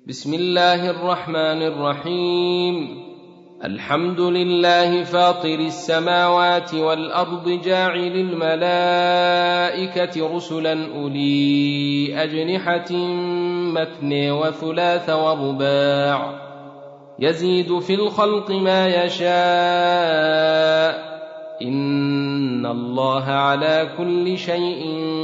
بسم الله الرحمن الرحيم. الحمد لله فاطر السماوات والأرض جاعل الملائكة رسلا أولي أجنحة مثني وثلاث ورباع يزيد في الخلق ما يشاء إن الله على كل شيء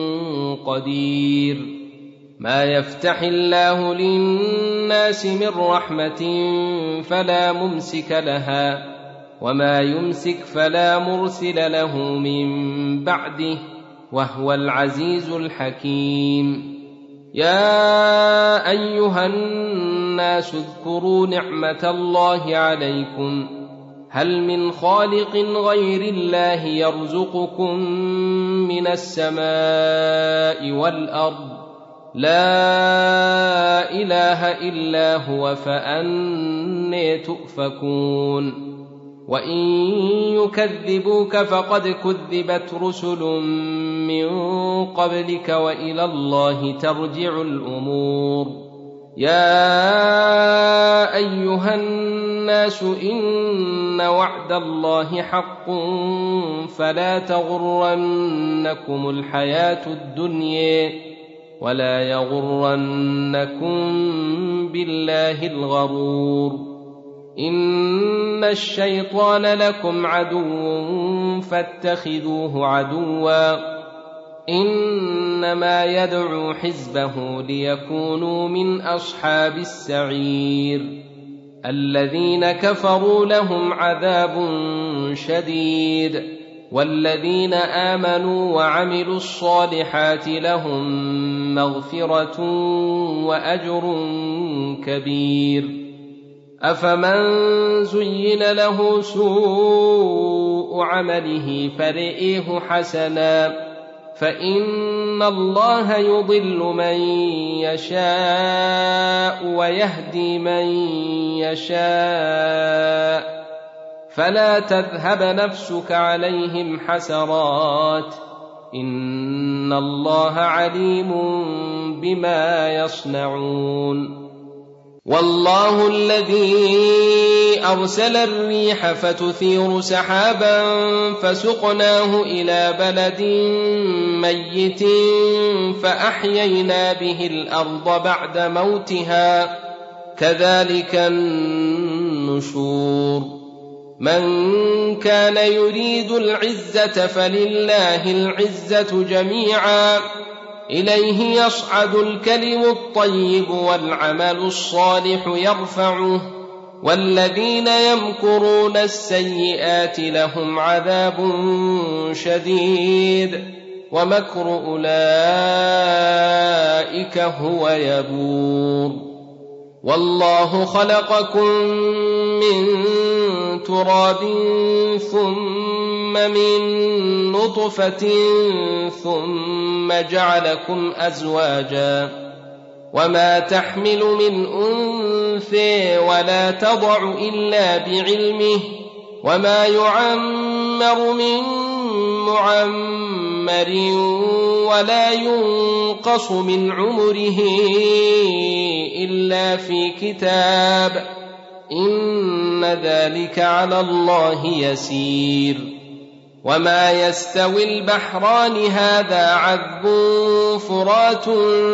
قدير. ما يفتح الله للناس من رحمة فلا ممسك لها وما يمسك فلا مرسل له من بعده وهو العزيز الحكيم. يا أيها الناس اذكروا نعمة الله عليكم هل من خالق غير الله يرزقكم من السماء والأرض لا إله إلا هو فأنى تؤفكون. وإن يكذبوك فقد كذبت رسل من قبلك وإلى الله ترجع الأمور. يا أيها الناس إن وعد الله حق فلا تغرنكم الحياة الدنيا ولا يغرنكم بالله الغرور. إن الشيطان لكم عدو فاتخذوه عدوا إنما يدعو حزبه ليكونوا من أصحاب السعير. الذين كفروا لهم عذاب شديد والذين آمنوا وعملوا الصالحات لهم مغفرة وأجر كبير. أفمن زين له سوء عمله فرئيه حسنا فإن الله يضل من يشاء ويهدي من يشاء فلا تذهب نفسك عليهم حسرات إن الله عليم بما يصنعون. والله الذي أرسل الريح فتثير سحابا فسقناه إلى بلد ميت فأحيينا به الأرض بعد موتها كذلك النشور. من كان يريد العزة فلله العزة جميعا إليه يصعد الكلم الطيب والعمل الصالح يرفعه والذين يمكرون السيئات لهم عذاب شديد ومكر أولئك هو يبور. والله خلقكم من تراب ثم من نطفة ثم جعلكم أزواجا وما تحمل من أنثى ولا تضع إلا بعلمه وما يعمر من معمر ولا ينقص من عمره إلا في كتاب إن ذلك على الله يسير. وما يستوي البحران هذا عذب فرات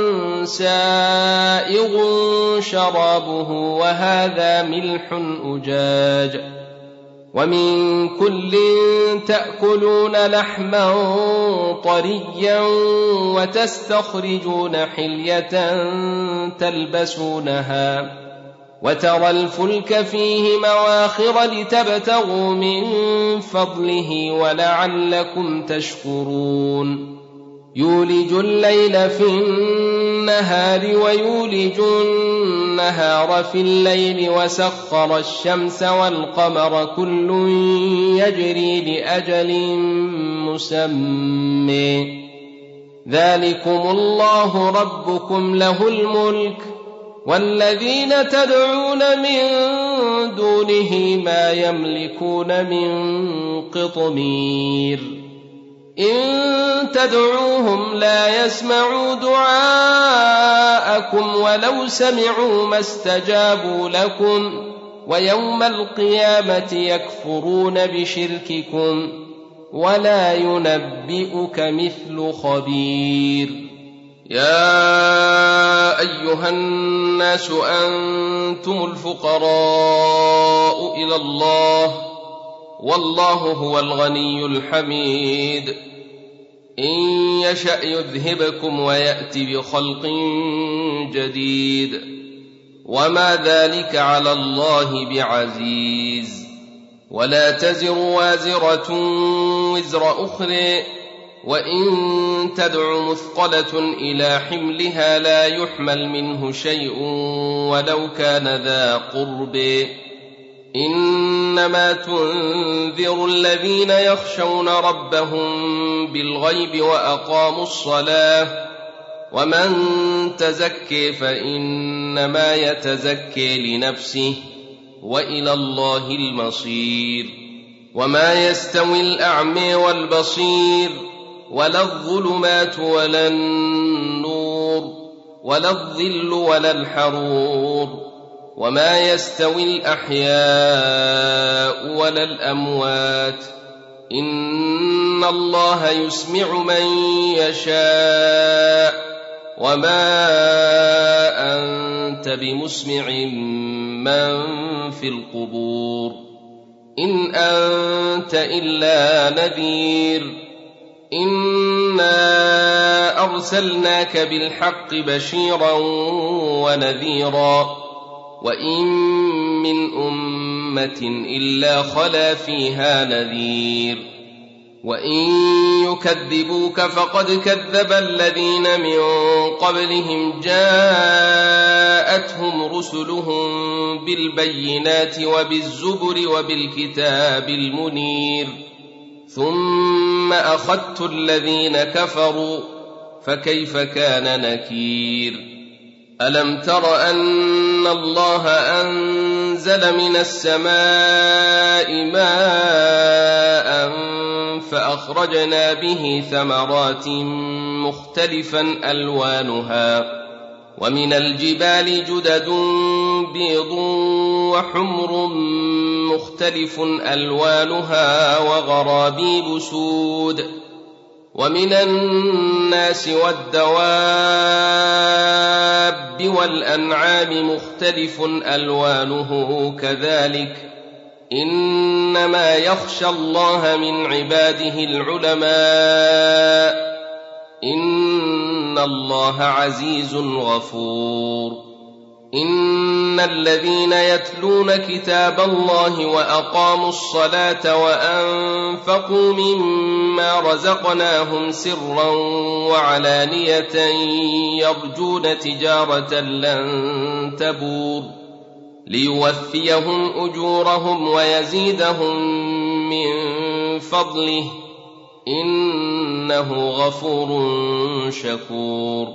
سائغ شرابه وهذا ملح أجاج ومن كل تأكلون لحما طريا وتستخرجون حلية تلبسونها وترى الفلك فيه مواخر لتبتغوا من فضله ولعلكم تشكرون. يولج الليل في النهار ويولج النهار في الليل وسخر الشمس والقمر كل يجري لأجل مسمى ذلكم الله ربكم له الملك والذين تدعون من دونه ما يملكون من قطمير. إن تدعوهم لا يسمعوا دعاءكم ولو سمعوا ما استجابوا لكم ويوم القيامة يكفرون بشرككم ولا ينبئك مثل خبير. يا أيها الناس أنتم الفقراء إلى الله والله هو الغني الحميد. إن يشأ يذهبكم ويأت بخلق جديد وما ذلك على الله بعزيز. ولا تزر وازرة وزر أخرى وإن تدع مثقلة إلى حملها لا يحمل منه شيء ولو كان ذا قرب. إنما تنذر الذين يخشون ربهم بالغيب وأقاموا الصلاة ومن تزكي فإنما يتزكي لنفسه وإلى الله المصير. وما يستوي الأعمى والبصير ولا الظلمات ولا النور ولا الظل ولا الحرور وما يستوي الأحياء ولا الأموات إن الله يسمع من يشاء وما أنت بمسمع من في القبور إن أنت إلا نذير. إنا أرسلناك بالحق بشيرا ونذيرا وإن من أمة إلا خلا فيها نذير. وإن يكذبوك فقد كذب الذين من قبلهم جاءتهم رسلهم بالبينات وبالزبر وبالكتاب المنير ثم أخذت الذين كفروا فكيف كان نكير. ألم تر أن الله أنزل من السماء ماء فأخرجنا به ثمرات مختلفا ألوانها ومن الجبال جدد بيض وحمر مختلف ألوانها وغرابيب سود ومن الناس والدواب والأنعام مختلف ألوانه كذلك إنما يخشى الله من عباده العلماء إن الله عزيز غفور. إن الذين يتلون كتاب الله وأقاموا الصلاة وأنفقوا مما رزقناهم سرا وعلانية يرجون تجارة لن تبور ليوفيهم أجورهم ويزيدهم من فضله إنه غفور شكور.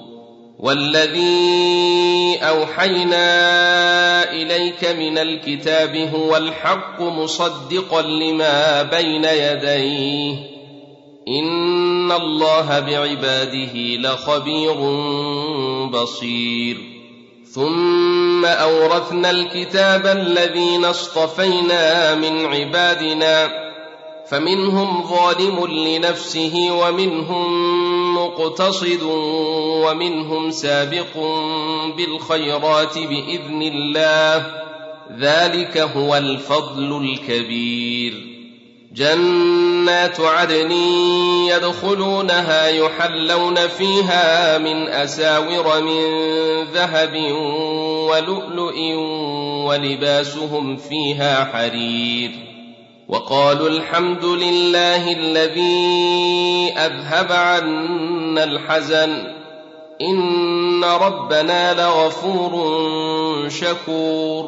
والذي أوحينا إليك من الكتاب هو الحق مصدقا لما بين يديه إن الله بعباده لخبير بصير. ثم أورثنا الكتاب الذين اصطفينا من عبادنا فمنهم ظالم لنفسه ومنهم مقتصد ومنهم سابق بالخيرات بإذن الله ذلك هو الفضل الكبير. جنات عدن يدخلونها يحلون فيها من أساور من ذهب ولؤلؤ ولباسهم فيها حرير وقالوا الحمد لله الذي أذهب عنا الحزن إن ربنا لغفور شكور.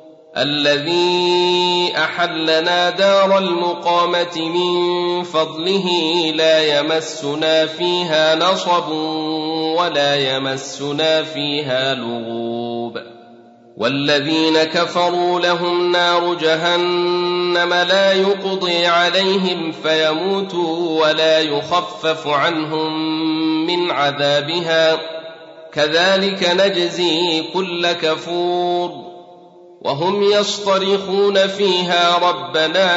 الذي أحلنا دار المقامة من فضله لا يمسنا فيها نصب ولا يمسنا فيها لغوب. والذين كفروا لهم نار جهنم جهنم لا يقضي عليهم فيموتوا ولا يخفف عنهم من عذابها كذلك نجزي كل كفور وهم يصطرخون فيها ربنا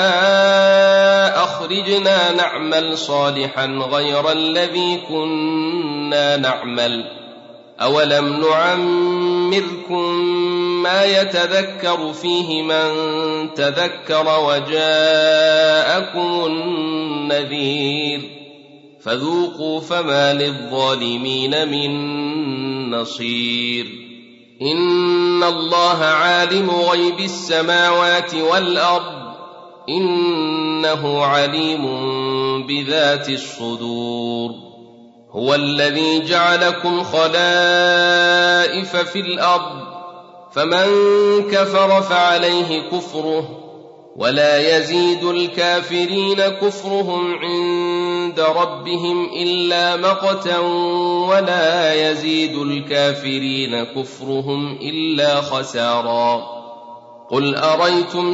أخرجنا نعمل صالحا غير الذي كنا نعمل أولم نعمركم ما يتذكر فيه من تذكر وجاءكم النذير فذوقوا فما للظالمين من نصير إن الله عالم غيب السماوات والأرض إنه عليم بذات الصدور هو الذي جعلكم خلائف في الأرض فمن كفر فعليه كفره ولا يزيد الكافرين كفرهم عند ربهم إلا مقتا ولا يزيد الكافرين كفرهم إلا خسارا قل أريتم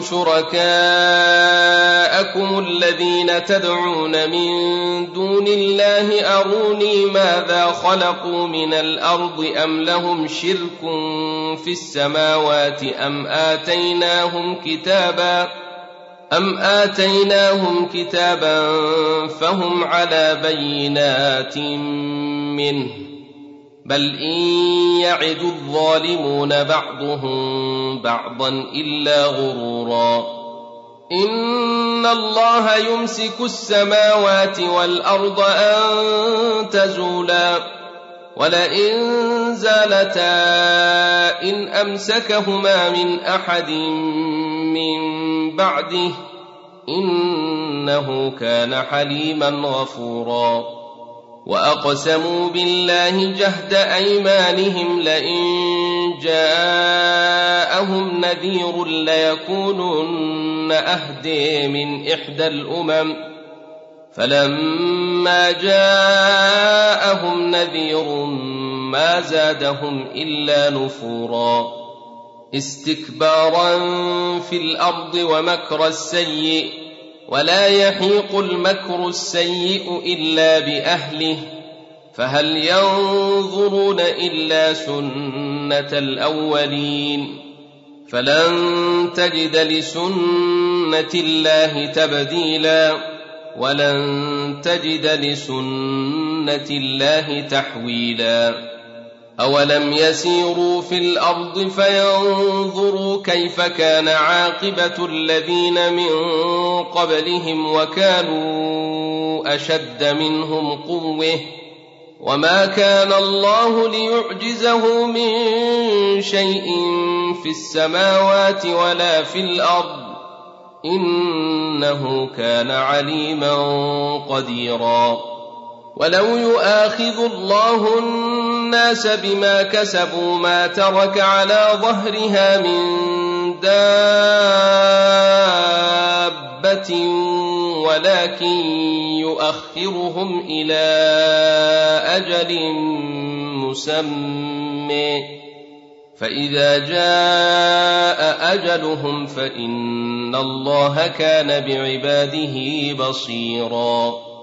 شركاءكم الذين تدعون من دون الله أروني ماذا خلقوا من الأرض أم لهم شرك في السماوات أم آتيناهم كتابا فهم على بينات منه بل إن يعد الظالمون بعضهم بعضا إلا غرورا إن الله يمسك السماوات والأرض أن تزولا ولئن زالتا إن أمسكهما من أحد من بعده إنه كان حليما غفورا وأقسموا بالله جهد أيمانهم لئن جاءهم نذير ليكونن أهدي من إحدى الأمم فلما جاءهم نذير ما زادهم إلا نفورا استكبارا في الأرض ومكر السيء ولا يحيق المكر السيء إلا بأهله فهل ينظرون إلا سنة الأولين فلن تجد لسنة الله تبديلا ولن تجد لسنة الله تحويلا أولم يسيروا في الأرض فينظروا كيف كان عاقبة الذين من قبلهم وكانوا أشد منهم قوة وما كان الله ليعجزه من شيء في السماوات ولا في الأرض إنه كان عليما قديرا ولو يؤاخذ الله الناس بما كسبوا ما ترك على ظهرها من دابة ولكن يؤخرهم إلى أجل مسمى فإذا جاء أجلهم فإن الله كان بعباده بصيرا